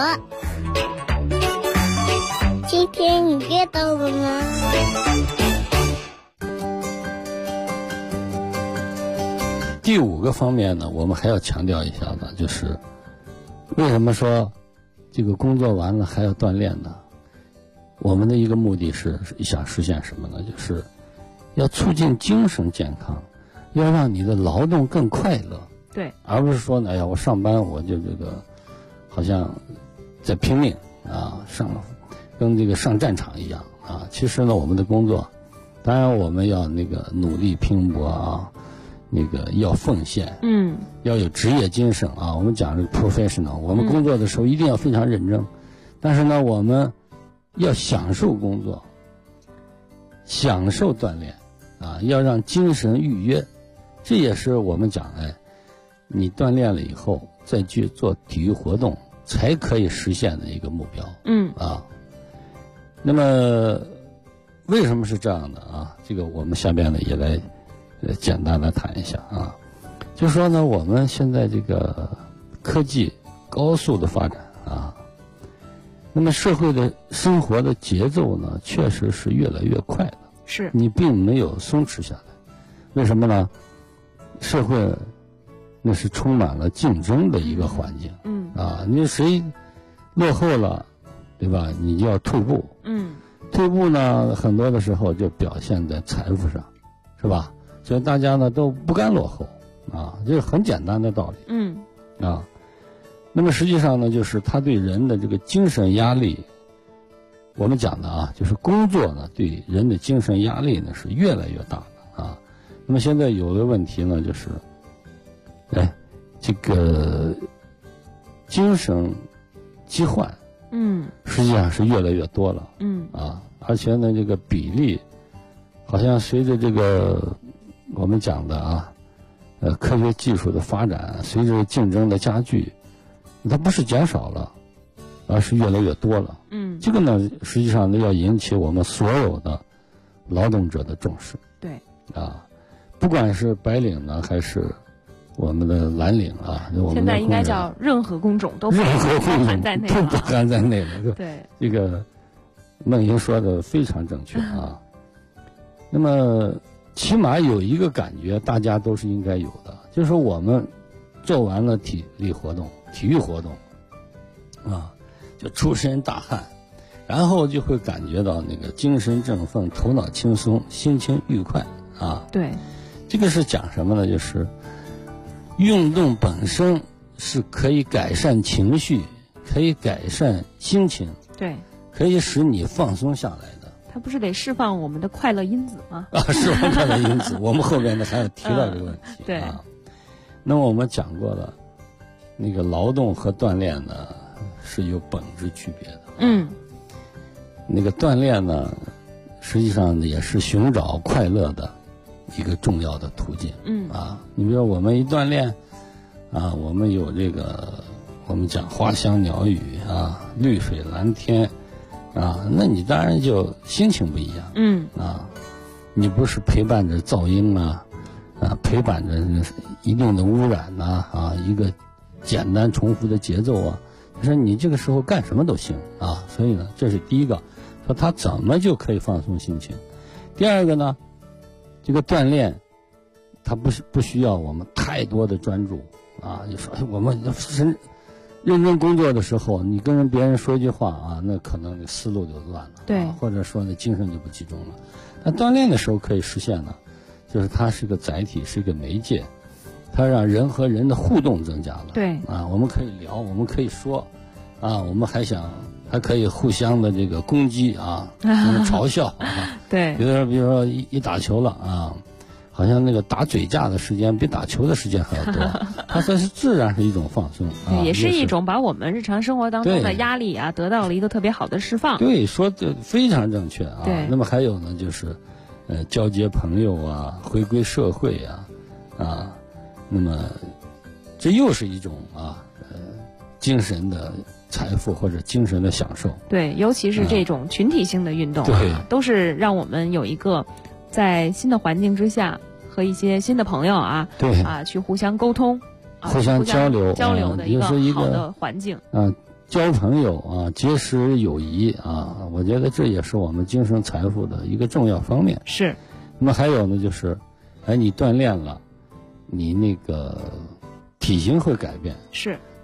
今天你阅到了吗？ 第5个方面呢，我们还要强调一下呢，就是为什么说这个工作完了还要锻炼呢，我们的一个目的是想实现什么呢？就是要促进精神健康，要让你的劳动更快乐。 对， 而不是说呢，哎呀，我上班我就这个好像在拼命啊，跟这个上战场一样啊。其实呢，我们的工作，当然我们要那个努力拼搏啊，那个要奉献，要有职业精神啊。我们讲这个 professional， 我们工作的时候一定要非常认真，但是呢，我们要享受工作，享受锻炼啊，要让精神愉悦。这也是我们讲你锻炼了以后再去做体育活动才可以实现的一个目标。那么为什么是这样的啊？这个我们下边呢也来简单的谈一下啊。就说呢，我们现在这个科技高速的发展啊，那么社会的生活的节奏呢，确实是越来越快了。 是， 你并没有松弛下来。为什么呢？社会那是充满了竞争的一个环境。你谁落后了，对吧？你就要退步。退步呢，很多的时候就表现在财富上，是吧？所以大家呢都不甘落后啊，这是很简单的道理。那么实际上呢，就是他对人的这个精神压力，我们讲的啊，就是工作呢对人的精神压力呢是越来越大的啊。那么现在有个问题呢，就是这个精神疾患实际上是越来越多了。而且呢这个比例好像随着这个我们讲的啊科学技术的发展，随着竞争的加剧，它不是减少了，而是越来越多了。这个呢实际上呢要引起我们所有的劳动者的重视。 对不管是白领呢还是我们的蓝领啊， 现在应该叫任何工种都不含在内了。 都不含在内了。 对， 这个梦莹说的非常正确啊。那么起码有一个感觉大家都是应该有的，就是说我们做完了体育活动啊，就出身大汗，然后就会感觉到那个精神振奋，头脑轻松，心情愉快啊。 对， 这个是讲什么呢？就是运动本身是可以改善情绪，可以改善心情， 对， 可以使你放松下来的。 它不是得释放我们的快乐因子吗？ 释放快乐因子，我们后边呢还要提到这个问题。 对啊，那么我们讲过了，那个劳动和锻炼呢是有本质区别的。那个锻炼呢，实际上也是寻找快乐的一个重要的途径。你比如说我们一锻炼啊，我们有这个我们讲花香鸟语啊，绿水蓝天啊，那你当然就心情不一样。你不是陪伴着噪音陪伴着一定的污染一个简单重复的节奏就是你这个时候干什么都行啊。所以呢，这是第一个，说他怎么就可以放松心情。第二个呢，这个锻炼它不需要我们太多的专注就说我们认真工作的时候，你跟别人说一句话那可能你思路就乱了， 对， 或者说呢精神就不集中了。但锻炼的时候可以实现呢，就是它是个载体，是一个媒介，它让人和人的互动增加了。 对我们可以聊，我们可以说我们还可以互相的这个攻击嘲笑对， 比如说一打球了好像那个打嘴架的时间比打球的时间还要多，它算是自然是一种放松也是一种把我们日常生活当中的压力得到了一个特别好的释放。 对，说的非常正确对， 那么还有呢，就是交结朋友回归社会那么这又是一种精神的财富或者精神的享受。 对，尤其是这种群体性的运动都是让我们有一个在新的环境之下和一些新的朋友去互相沟通互相交流的一个好的环境交朋友结识友谊我觉得这也是我们精神财富的一个重要方面。 是。 那么还有呢，就是你锻炼了，你那个体型会改变。 是。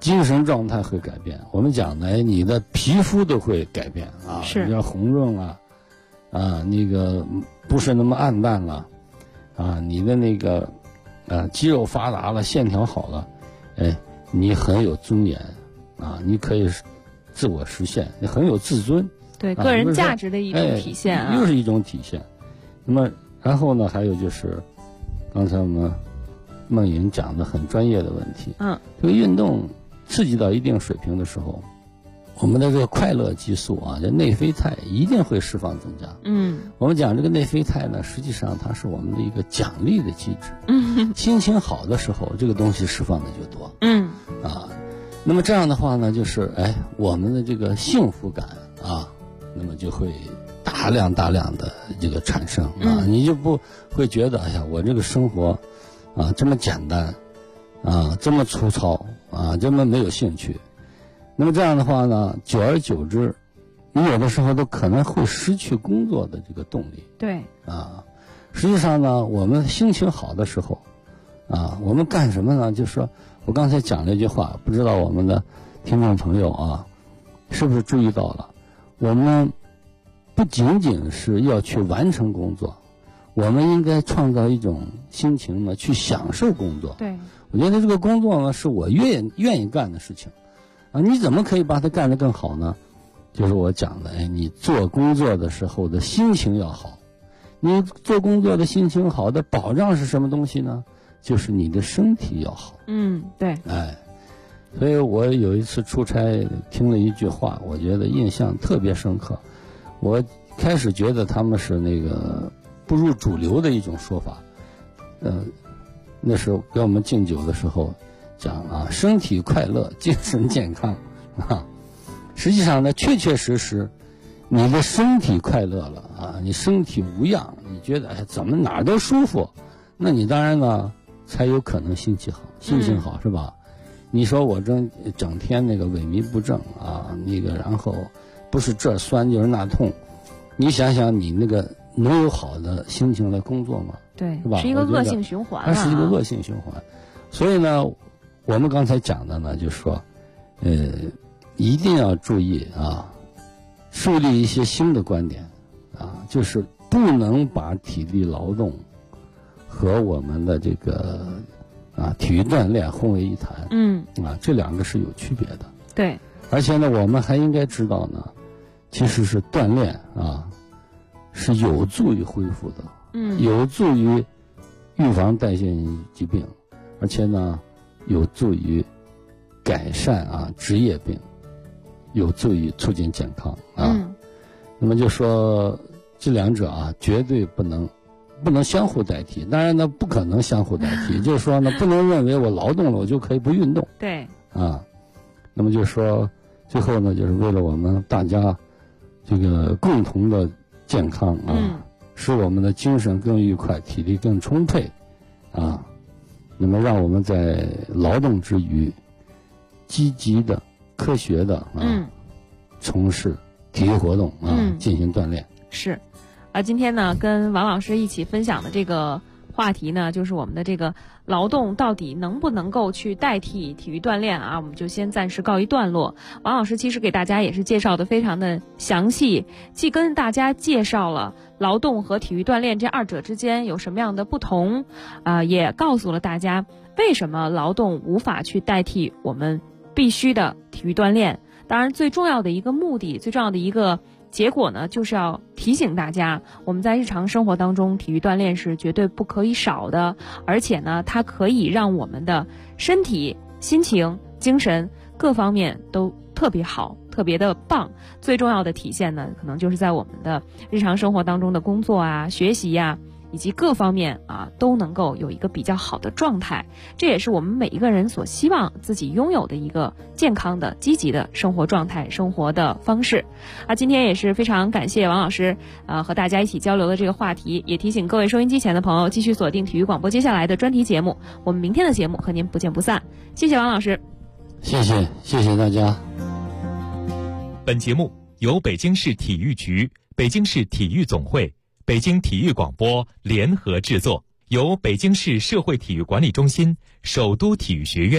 精神状态会改变。我们讲呢，你的皮肤都会改变啊， 是比较红润了，那个不是那么暗淡了，你的那个肌肉发达了，线条好了，你很有尊严你可以自我实现，你很有自尊， 对个人价值的一种体现又是一种体现。那么然后呢，还有就是刚才我们梦莹讲的很专业的问题，这个运动刺激到一定水平的时候，我们的这个快乐激素这内啡肽一定会释放增加。我们讲这个内啡肽呢，实际上它是我们的一个奖励的机制。心情好的时候，这个东西释放的就多。那么这样的话呢，就是我们的这个幸福感那么就会大量的这个产生你就不会觉得我这个生活这么简单这么粗糙这么没有兴趣。那么这样的话呢，久而久之，你有的时候都可能会失去工作的这个动力。 对实际上呢，我们心情好的时候我们干什么呢？就是说我刚才讲了一句话，不知道我们的听众朋友是不是注意到了，我们不仅仅是要去完成工作，我们应该创造一种心情呢，去享受工作。 对， 我觉得这个工作呢，是我愿意干的事情你怎么可以把它干得更好呢？就是我讲的你做工作的时候的心情要好。你做工作的心情好的保障是什么东西呢？就是你的身体要好。 对。 所以我有一次出差听了一句话，我觉得印象特别深刻。我开始觉得他们是那个不入主流的一种说法。那时候给我们敬酒的时候讲身体快乐，精神健康实际上呢，确确实实你的身体快乐了你身体无恙，你觉得怎么哪儿都舒服，那你当然呢才有可能心情好是吧？你说我整天那个萎靡不振那个然后不是这酸就是那痛，你想想你那个能有好的心情来工作吗？ 对， 是吧？ 是一个恶性循环。 它是一个恶性循环。所以呢，我们刚才讲的呢，就是说，一定要注意树立一些新的观点就是不能把体力劳动和我们的这个体育锻炼混为一谈。这两个是有区别的。 对。 而且呢，我们还应该知道呢，其实是锻炼是有助于恢复的。有助于预防代谢疾病，而且呢，有助于改善职业病，有助于促进健康那么就说这两者绝对不能相互代替。当然呢，不可能相互代替，就是说呢，不能认为我劳动了我就可以不运动。 对那么就说最后呢，就是为了我们大家这个共同的健康使我们的精神更愉快，体力更充沛那么让我们在劳动之余积极的科学的从事体育活动进行锻炼。 是今天呢跟王老师一起分享的这个话题呢，就是我们的这个劳动到底能不能够去代替体育锻炼我们就先暂时告一段落。王老师其实给大家也是介绍的非常的详细，既跟大家介绍了劳动和体育锻炼这二者之间有什么样的不同也告诉了大家为什么劳动无法去代替我们必须的体育锻炼。当然最重要的一个目的，最重要的一个结果呢，就是要提醒大家，我们在日常生活当中，体育锻炼是绝对不可以少的，而且呢，它可以让我们的身体、心情、精神各方面都特别好，特别的棒。最重要的体现呢，可能就是在我们的日常生活当中的工作学习以及各方面都能够有一个比较好的状态。这也是我们每一个人所希望自己拥有的一个健康的、积极的生活状态、生活的方式。今天也是非常感谢王老师和大家一起交流的这个话题，也提醒各位收音机前的朋友继续锁定体育广播接下来的专题节目。我们明天的节目和您不见不散。谢谢王老师。 谢谢大家。 本节目由北京市体育局、北京市体育总会、北京体育广播联合制作，由北京市社会体育管理中心、首都体育学院、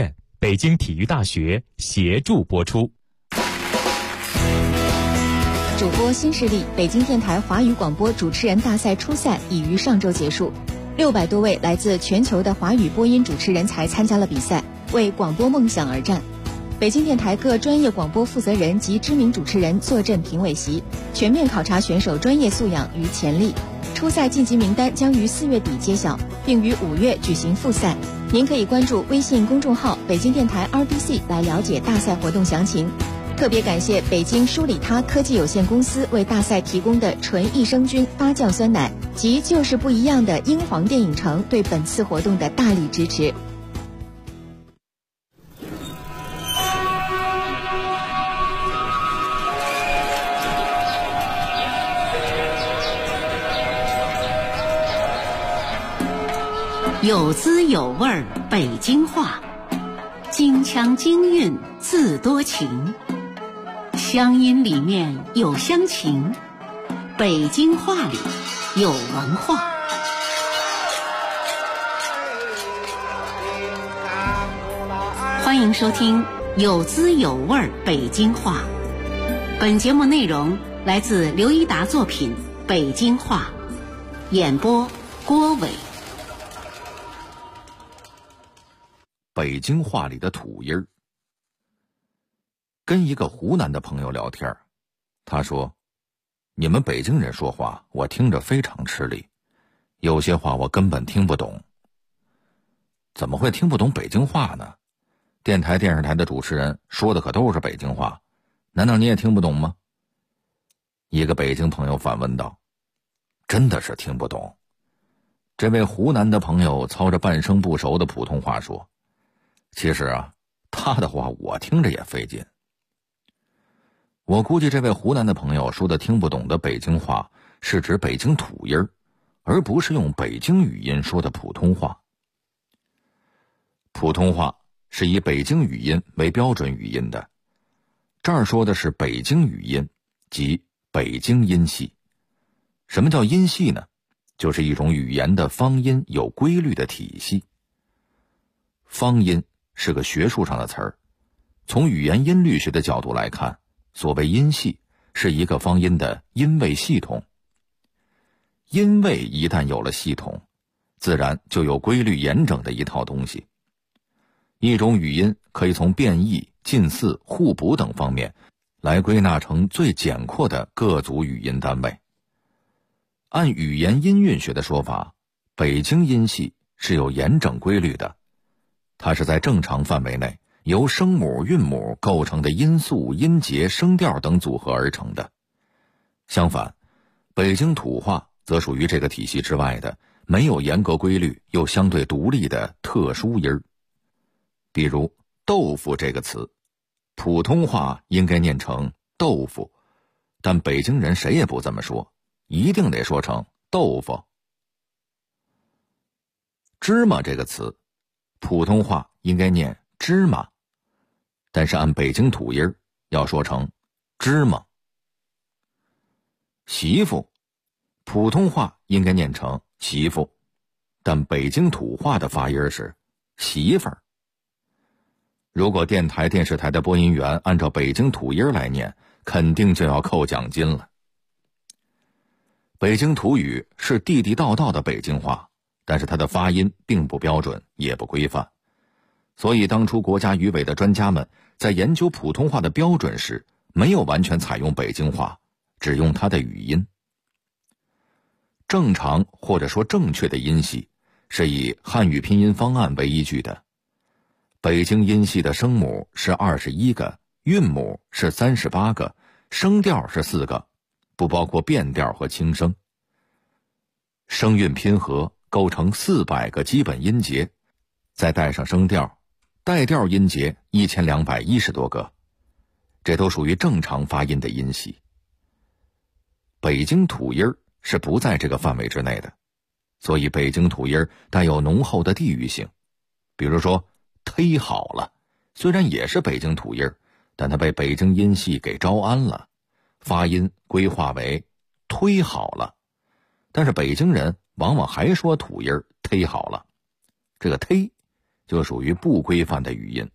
北京体育大学协助播出。 主播新势力北京电台华语广播主持人大赛初赛已于上周结束，600多位来自全球的华语播音主持人才参加了比赛，为广播梦想而战。北京电台各专业广播负责人及知名主持人坐镇评委席，全面考察选手专业素养与潜力。初赛晋级名单将于4月底揭晓，并于5月举行复赛。您可以关注微信公众号北京电台 RDC 来了解大赛活动详情。特别感谢北京舒里他科技有限公司为大赛提供的纯益生菌发酵酸奶及就是不一样的英皇电影城对本次活动的大力支持。 有滋有味儿北京话，京腔京韵字多情，乡音里面有乡情，北京话里有文化。欢迎收听有滋有味儿北京话。本节目内容来自刘一达作品《北京话》，演播郭伟。 北京话里的土音儿。跟一个湖南的朋友聊天，他说：“你们北京人说话，我听着非常吃力，有些话我根本听不懂。”怎么会听不懂北京话呢？电台、电视台的主持人说的可都是北京话，难道你也听不懂吗？一个北京朋友反问道：“真的是听不懂。”这位湖南的朋友操着半生不熟的普通话说：“其实啊，他的话我听着也费劲。”我估计这位湖南的朋友说的听不懂的北京话是指北京土音儿，而不是用北京语音说的普通话。普通话是以北京语音为标准语音的，这儿说的是北京语音，即北京音系。什么叫音系呢？就是一种语言的方音有规律的体系。方音是个学术上的词儿，从语言音律学的角度来看，所谓音系是一个方音的音位系统。音位一旦有了系统，自然就有规律严整的一套东西。一种语音可以从变异、近似、互补等方面来归纳成最简括的各组语音单位。按语言音韵学的说法，北京音系是有严整规律的，它是在正常范围内由声母、韵母构成的音素、音节、声调等组合而成的。相反，北京土话则属于这个体系之外的没有严格规律又相对独立的特殊音儿。比如豆腐这个词，普通话应该念成豆腐，但北京人谁也不这么说，一定得说成豆腐。芝麻这个词，普通话应该念芝麻，但是按北京土音要说成芝麻。媳妇，普通话应该念成媳妇，但北京土话的发音是媳妇儿。如果电台、电视台的播音员按照北京土音来念，肯定就要扣奖金了。北京土语是地地道道的北京话，但是它的发音并不标准，也不规范。所以当初国家语委的专家们在研究普通话的标准时，没有完全采用北京话，只用它的语音。正常或者说正确的音系是以汉语拼音方案为依据的。北京音系的声母是21个，韵母是38个，声调是4个，不包括变调和轻声。声韵拼合构成400个基本音节，再带上声调，带调音节1210多个，这都属于正常发音的音系。北京土音是不在这个范围之内的，所以北京土音带有浓厚的地域性。比如说忒好了，虽然也是北京土音，但它被北京音系给招安了，发音规划为忒好了，但是北京人往往还说土音忒好了，这个忒就属于不规范的语音，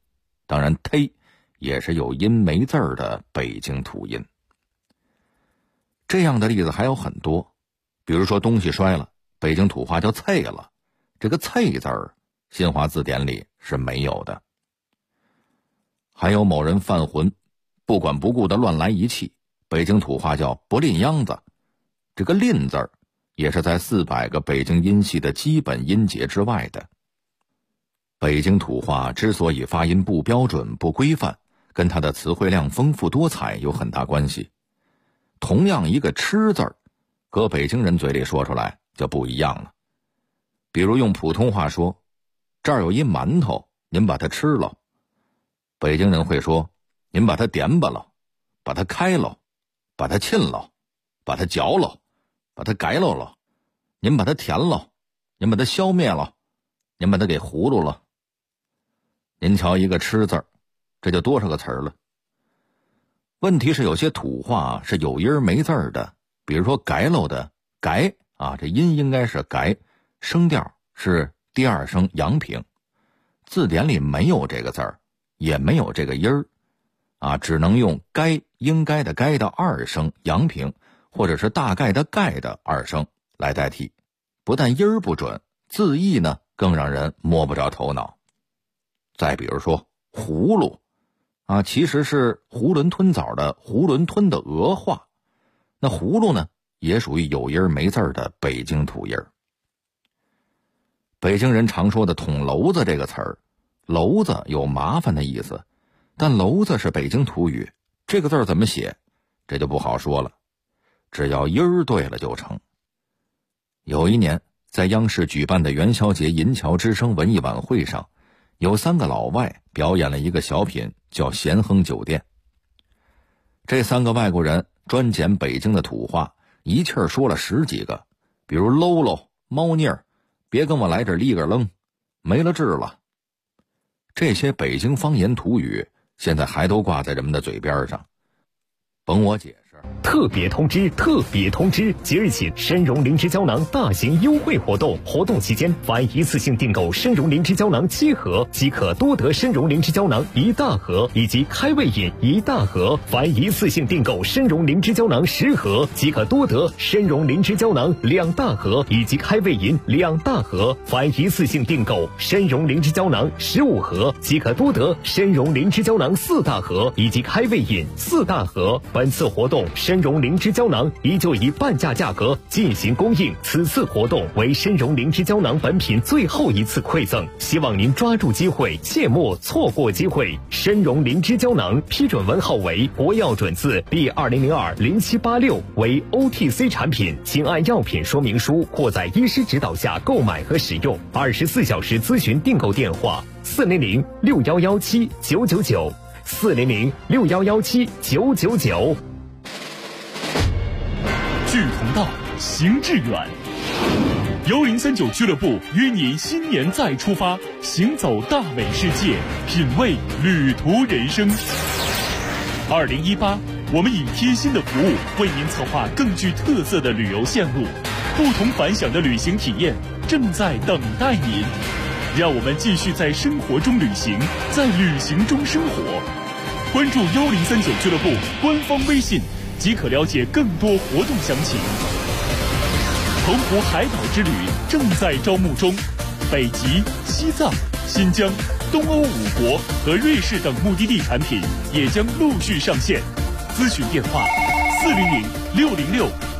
当然忒也是有音没字儿的北京土音。这样的例子还有很多，比如说东西摔了，北京土话叫啐了，这个啐字儿新华字典里是没有的。还有某人犯浑，不管不顾的乱来一气，北京土话叫不吝秧子，这个吝字儿也是在400个北京音系的基本音节之外的。北京土话之所以发音不标准不规范，跟它的词汇量丰富多彩有很大关系。同样一个吃字儿，搁北京人嘴里说出来就不一样了。比如用普通话说，这儿有一馒头，您把它吃了，北京人会说，您把它点吧了，把它开了，把它沁了，把它嚼了，把它改了，您把它填了，您把它消灭了，您把它给葫芦了。您瞧一个吃字儿，这就多少个词儿了。问题是有些土话是有音没字儿的，比如说改喽的改啊，这音应该是改，声调是第2声阳平，字典里没有这个字儿，也没有这个音儿啊，只能用该应该的该的2声阳平，或者是大概的概的2声来代替。不但音儿不准，字义呢更让人摸不着头脑。再比如说葫芦啊，其实是囫囵吞枣的囫囵吞的俄话，那葫芦呢也属于有音没字的北京土音。北京人常说的捅娄子这个词儿，娄子有麻烦的意思，但娄子是北京土语，这个字怎么写这就不好说了，只要音儿对了就成。有一年在央视举办的元宵节银桥之声文艺晚会上，有3个老外表演了一个小品叫咸亨酒店。这3个外国人专捡北京的土话，一气儿说了10几个，比如喽喽、猫腻儿、别跟我来这立个愣、没了治了。这些北京方言土语现在还都挂在人们的嘴边上，甭我解释。 特别通知！特别通知！即日起，参茸灵芝胶囊大型优惠活动，活动期间凡一次性订购参茸灵芝胶囊7盒，即可多得参茸灵芝胶囊1大盒以及开胃饮1大盒；凡一次性订购参茸灵芝胶囊10盒，即可多得参茸灵芝胶囊2大盒以及开胃饮2大盒；凡一次性订购参茸灵芝胶囊15盒，即可多得参茸灵芝胶囊4大盒以及开胃饮4大盒。本次活动参茸灵芝胶囊依旧以半价价格进行供应，此次活动为参茸灵芝胶囊本品最后一次馈赠，希望您抓住机会，切莫错过机会。参茸灵芝胶囊批准文号为国药准字第20020786，为 OTC 产品，请按药品说明书或在医师指导下购买和使用。24小时咨询订购电话4006117999400611799。 志同道，行致远。1039俱乐部约您新年再出发，行走大美世界，品味旅途人生。2018，我们以贴心的服务为您策划更具特色的旅游线路，不同凡响的旅行体验正在等待您。让我们继续在生活中旅行，在旅行中生活。关注1039俱乐部官方微信，即可了解更多活动详情。澎湖海岛之旅正在招募中，北极、西藏、新疆、东欧5国和瑞士等目的地产品也将陆续上线。咨询电话：400-606